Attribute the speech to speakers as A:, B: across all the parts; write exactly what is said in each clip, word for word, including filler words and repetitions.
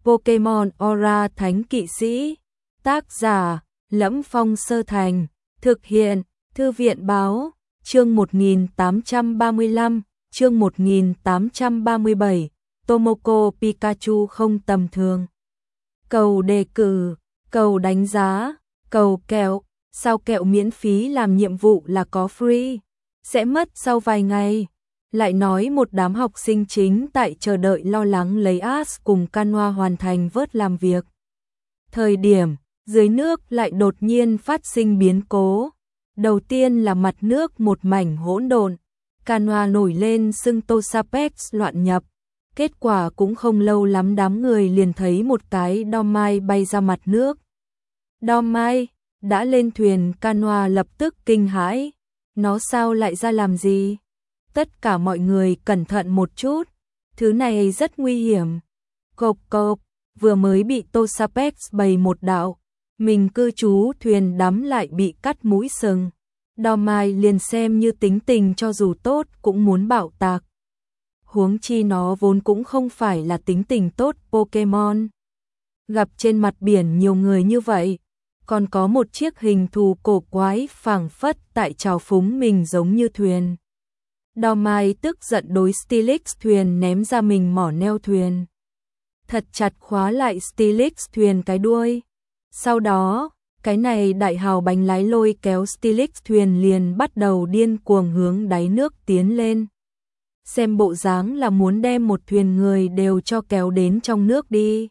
A: Pokemon Aura Thánh Kỵ Sĩ. Tác giả: Lẫm Phong Sơ Thành. Thực hiện: Thư viện Báo. Chương một nghìn tám trăm ba mươi lăm, chương một nghìn tám trăm ba mươi bảy. Tomoko Pikachu không tầm thường. Cầu đề cử, cầu đánh giá, cầu kẹo. Sao kẹo miễn phí làm nhiệm vụ là có free, sẽ mất sau vài ngày. Lại nói một đám học sinh chính tại chờ đợi lo lắng lấy Ash cùng Canva hoàn thành vớt làm việc. Thời điểm, dưới nước lại đột nhiên phát sinh biến cố. Đầu tiên là mặt nước một mảnh hỗn độn, Canva nổi lên xưng Toxapex loạn nhập. Kết quả cũng không lâu lắm đám người liền thấy một cái Dormai bay ra mặt nước. Dormai đã lên thuyền, Canva lập tức kinh hãi. Nó sao lại ra làm gì? Tất cả mọi người cẩn thận một chút, thứ này rất nguy hiểm. Cộp cộp, vừa mới bị Toxapex bày một đạo, mình cư trú thuyền đắm lại bị cắt mũi sừng. Dormai liền xem như tính tình cho dù tốt cũng muốn bạo tạc. Huống chi nó vốn cũng không phải là tính tình tốt Pokemon. Gặp trên mặt biển nhiều người như vậy, còn có một chiếc hình thù cổ quái phảng phất tại trào phúng mình giống như thuyền. Dormai tức giận đối Steelix thuyền ném ra mình mỏ neo thuyền. Thật chặt khóa lại Steelix thuyền cái đuôi. Sau đó, cái này đại hào bánh lái lôi kéo Steelix thuyền liền bắt đầu điên cuồng hướng đáy nước tiến lên. Xem bộ dáng là muốn đem một thuyền người đều cho kéo đến trong nước đi.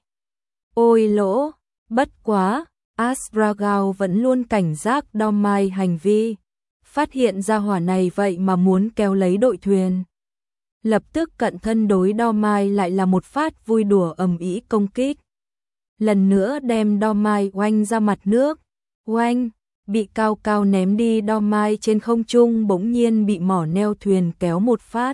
A: Ôi lỗ, bất quá, Asparagao vẫn luôn cảnh giác Dormai hành vi. Phát hiện ra hỏa này vậy mà muốn kéo lấy đội thuyền. Lập tức cận thân đối Dormai lại là một phát vui đùa ầm ĩ công kích. Lần nữa đem Dormai oanh ra mặt nước. Oanh, bị cao cao ném đi Dormai trên không trung bỗng nhiên bị mỏ neo thuyền kéo một phát.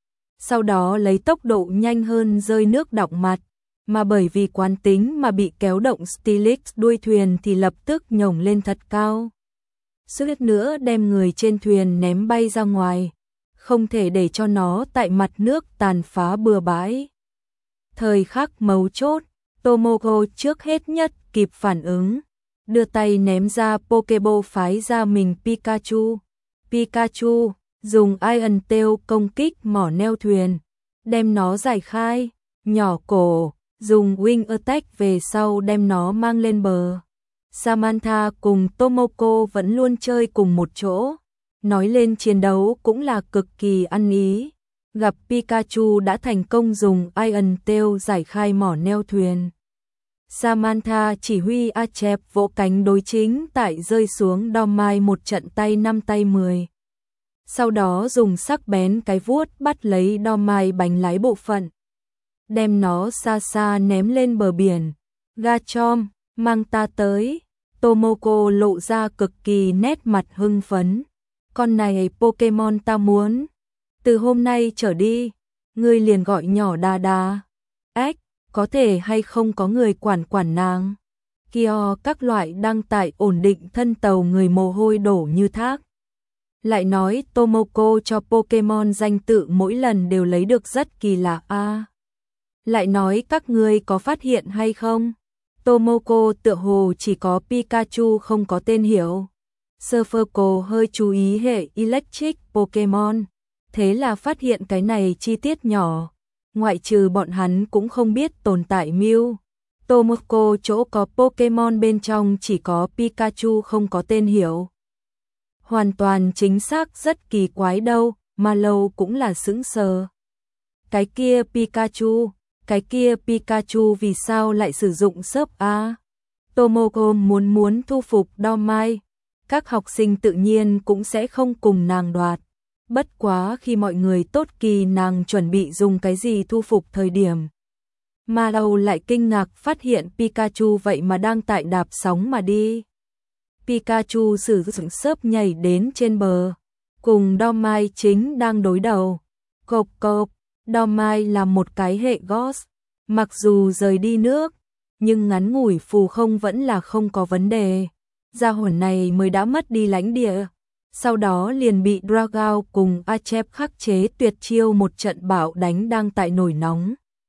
A: Sau đó lấy tốc độ nhanh hơn rơi nước đọng mặt. Mà bởi vì quán tính mà bị kéo động Steelix đuôi thuyền thì lập tức nhổng lên thật cao. Suýt nữa đem người trên thuyền ném bay ra ngoài, không thể để cho nó tại mặt nước tàn phá bừa bãi. Thời khắc mấu chốt, Tomoko trước hết nhất kịp phản ứng, đưa tay ném ra Pokeball phái ra mình Pikachu. Pikachu dùng Iron Tail công kích mỏ neo thuyền, đem nó giải khai, nhỏ cổ, dùng Wing Attack về sau đem nó mang lên bờ. Samantha cùng Tomoko vẫn luôn chơi cùng một chỗ, nói lên chiến đấu cũng là cực kỳ ăn ý. Gặp Pikachu đã thành công dùng Iron Tail giải khai mỏ neo thuyền, Samantha chỉ huy Achep vỗ cánh đối chính tại rơi xuống Dormai một trận tay năm tay mười. Sau đó dùng sắc bén cái vuốt bắt lấy Dormai bánh lái bộ phận, đem nó xa xa ném lên bờ biển. Garchomp, mang ta tới. Tomoko lộ ra cực kỳ nét mặt hưng phấn. Con này Pokemon ta muốn. Từ hôm nay trở đi, ngươi liền gọi nhỏ Đa Đa. Ếch, có thể hay không có người quản quản nàng. Kyo các loại đăng tải ổn định thân tàu người mồ hôi đổ như thác. Lại nói Tomoko cho Pokemon danh tự mỗi lần đều lấy được rất kỳ lạ a. À, lại nói các ngươi có phát hiện hay không? Tomoko tựa hồ chỉ có Pikachu không có tên hiệu. Surferco hơi chú ý hệ Electric Pokemon, thế là phát hiện cái này chi tiết nhỏ. Ngoại trừ bọn hắn cũng không biết tồn tại Mew. Tomoko chỗ có Pokemon bên trong chỉ có Pikachu không có tên hiệu. Hoàn toàn chính xác rất kỳ quái đâu, mà lâu cũng là sững sờ. Cái kia Pikachu, cái kia Pikachu vì sao lại sử dụng sớp a? Tomoko muốn muốn thu phục Dormai, các học sinh tự nhiên cũng sẽ không cùng nàng đoạt. Bất quá khi mọi người tốt kỳ nàng chuẩn bị dùng cái gì thu phục thời điểm, mà lâu lại kinh ngạc phát hiện Pikachu vậy mà đang tại đạp sóng mà đi. Pikachu sử dụng sớp nhảy đến trên bờ, cùng Dormai chính đang đối đầu. Cộp cộp, Dormai là một cái hệ Ghost, mặc dù rời đi nước, nhưng ngắn ngủi phù không vẫn là không có vấn đề. Gia hỏa này mới đã mất đi lãnh địa, sau đó liền bị Dragao cùng Achep khắc chế tuyệt chiêu một trận bạo đánh đang tại nổi nóng.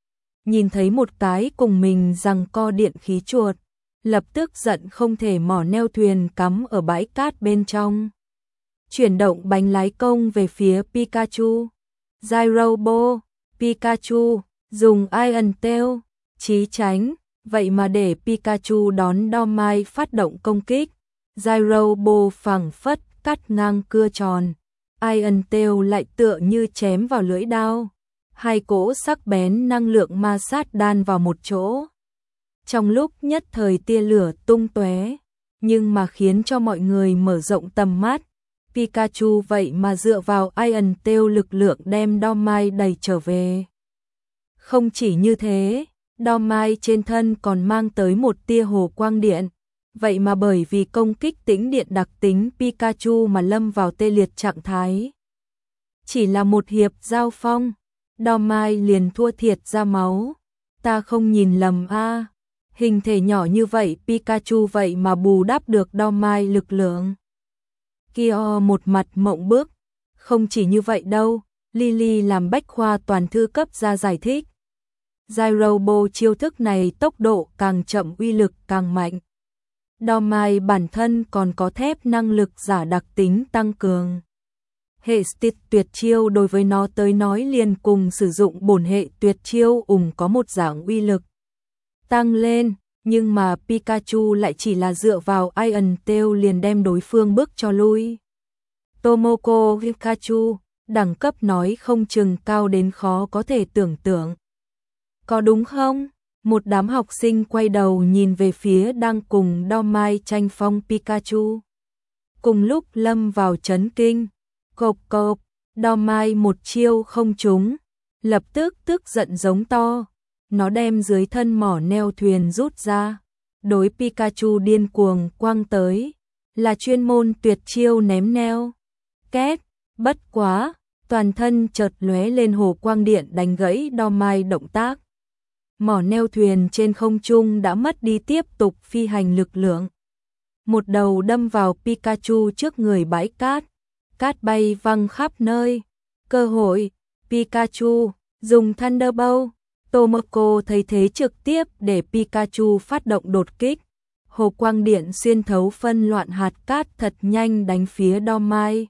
A: nhìn thấy một cái cùng mình giằng co điện khí chuột, lập tức giận không thể mỏ neo thuyền cắm ở bãi cát bên trong. Chuyển động bánh lái công về phía Pikachu. Gyrobo, Pikachu, dùng Iron Tail, chí tránh, vậy mà để Pikachu đón Dynamite phát động công kích. Gyrobo phẳng phất cắt ngang cưa tròn. Iron Tail lại tựa như chém vào lưỡi dao. Hai cỗ sắc bén năng lượng ma sát đan vào một chỗ. Trong lúc nhất thời tia lửa tung tóe, nhưng mà khiến cho mọi người mở rộng tầm mắt. Pikachu vậy mà dựa vào Iron Tail lực lượng đem Dynamite đẩy trở về. Không chỉ như thế, Dynamite trên thân còn mang tới một tia hồ quang điện. Vậy mà bởi vì công kích tĩnh điện đặc tính Pikachu mà lâm vào tê liệt trạng thái. Chỉ là một hiệp giao phong, Dynamite liền thua thiệt ra máu. Ta không nhìn lầm a, à. Hình thể nhỏ như vậy Pikachu vậy mà bù đắp được Dynamite lực lượng. Kyo một mặt mộng bức. Không chỉ như vậy đâu, Lily làm bách khoa toàn thư cấp ra giải thích. Gyrobo chiêu thức này tốc độ càng chậm uy lực càng mạnh. Dynamite bản thân còn có thép năng lực giả đặc tính tăng cường. Hệ Stitch tuyệt chiêu đối với nó tới nói liền cùng sử dụng bổn hệ tuyệt chiêu ủng có một dạng uy lực tăng lên, nhưng mà Pikachu lại chỉ là dựa vào Iron Tail liền đem đối phương bước cho lui. Tomoko Pikachu, đẳng cấp nói không chừng cao đến khó có thể tưởng tượng. Có đúng không? Một đám học sinh quay đầu nhìn về phía đang cùng Dynamite tranh phong Pikachu. Cùng lúc lâm vào chấn kinh, cộp cộp, Dynamite một chiêu không trúng, lập tức tức giận giống to. Nó đem dưới thân mỏ neo thuyền rút ra, đối Pikachu điên cuồng quăng tới, là chuyên môn tuyệt chiêu ném neo. Két, bất quá, toàn thân chợt lóe lên hồ quang điện đánh gãy Dynamite động tác. Mỏ neo thuyền trên không trung đã mất đi tiếp tục phi hành lực lượng. Một đầu đâm vào Pikachu trước người bãi cát, cát bay văng khắp nơi. Cơ hội, Pikachu, dùng Thunderbolt. Tomoko thấy thế trực tiếp để Pikachu phát động đột kích. Hồ quang điện xuyên thấu phân loạn hạt cát thật nhanh đánh phía Dynamite.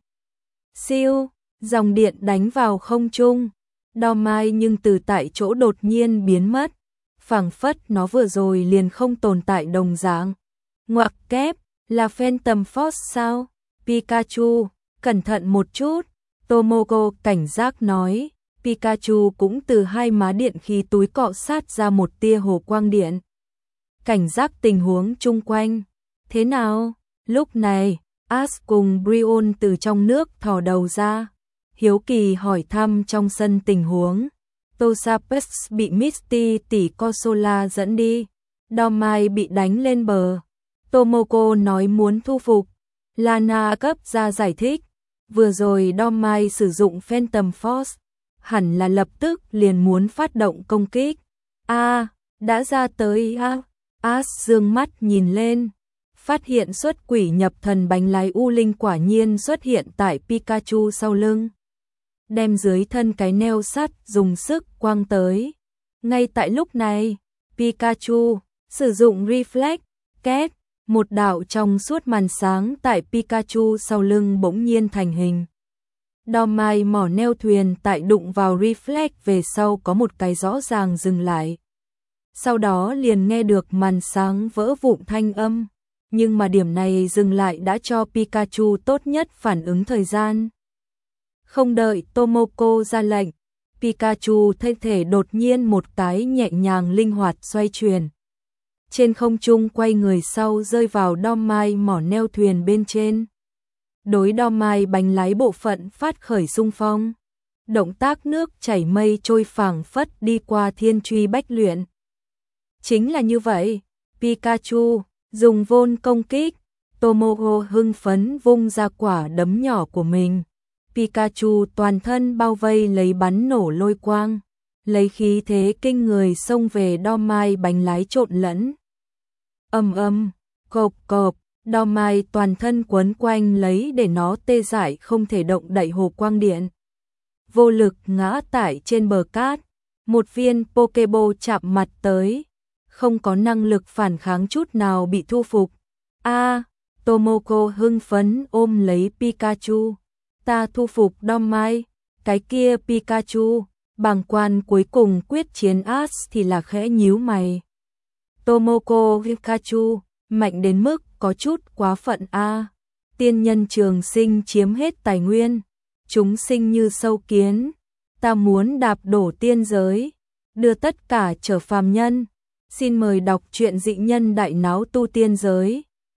A: Siêu, dòng điện đánh vào không trung. Dynamite nhưng từ tại chỗ đột nhiên biến mất. Phảng phất nó vừa rồi liền không tồn tại đồng dạng. Ngoặc kép, là Phantom Force sao? Pikachu, cẩn thận một chút. Tomoko cảnh giác nói. Pikachu cũng từ hai má điện khí túi cọ sát ra một tia hồ quang điện. Cảnh giác tình huống chung quanh. Thế nào? Lúc này, Ash cùng Brion từ trong nước thò đầu ra. Hiếu kỳ hỏi thăm trong sân tình huống. Toxapex bị Misty tỷ Consola dẫn đi. Dynamite bị đánh lên bờ. Tomoko nói muốn thu phục. Lana cấp ra giải thích. Vừa rồi Dynamite sử dụng Phantom Force. Hẳn là lập tức liền muốn phát động công kích. A, à, đã ra tới a. À. Ash dương mắt nhìn lên, phát hiện xuất quỷ nhập thần bánh lái U Linh quả nhiên xuất hiện tại Pikachu sau lưng. Đem dưới thân cái neo sắt dùng sức quăng tới. Ngay tại lúc này, Pikachu sử dụng Reflect, két, một đạo trong suốt màn sáng tại Pikachu sau lưng bỗng nhiên thành hình. Dynamite mỏ neo thuyền tại đụng vào Reflect về sau có một cái rõ ràng dừng lại. Sau đó liền nghe được màn sáng vỡ vụn thanh âm, nhưng mà điểm này dừng lại đã cho Pikachu tốt nhất phản ứng thời gian. Không đợi Tomoko ra lệnh, Pikachu thân thể đột nhiên một cái nhẹ nhàng linh hoạt xoay chuyển. Trên không trung quay người sau rơi vào Dynamite mỏ neo thuyền bên trên. Đối Dynamite bánh lái bộ phận phát khởi xung phong. Động tác nước chảy mây trôi phảng phất đi qua thiên truy bách luyện. Chính là như vậy, Pikachu dùng vôn công kích, Tomoko hưng phấn vung ra quả đấm nhỏ của mình. Pikachu toàn thân bao vây lấy bắn nổ lôi quang, lấy khí thế kinh người xông về Dynamite bánh lái trộn lẫn. Ầm ầm, cộp cộp, Dynamite toàn thân quấn quanh lấy để nó tê dại không thể động đậy hồ quang điện. Vô lực ngã tại trên bờ cát, Một viên Pokéball chạm mặt tới, không có năng lực phản kháng chút nào bị thu phục. A, Tomoko hưng phấn ôm lấy Pikachu. Ta thu phục Dom-mai, cái kia Pikachu, bàng quan cuối cùng quyết chiến Ash thì là khẽ nhíu mày. Tomoko Pikachu, mạnh đến mức có chút quá phận a. Tiên nhân trường sinh chiếm hết tài nguyên, chúng sinh như sâu kiến, ta muốn đạp đổ tiên giới, đưa tất cả trở phàm nhân. Xin mời đọc truyện Dị Nhân Đại Náo Tu Tiên Giới.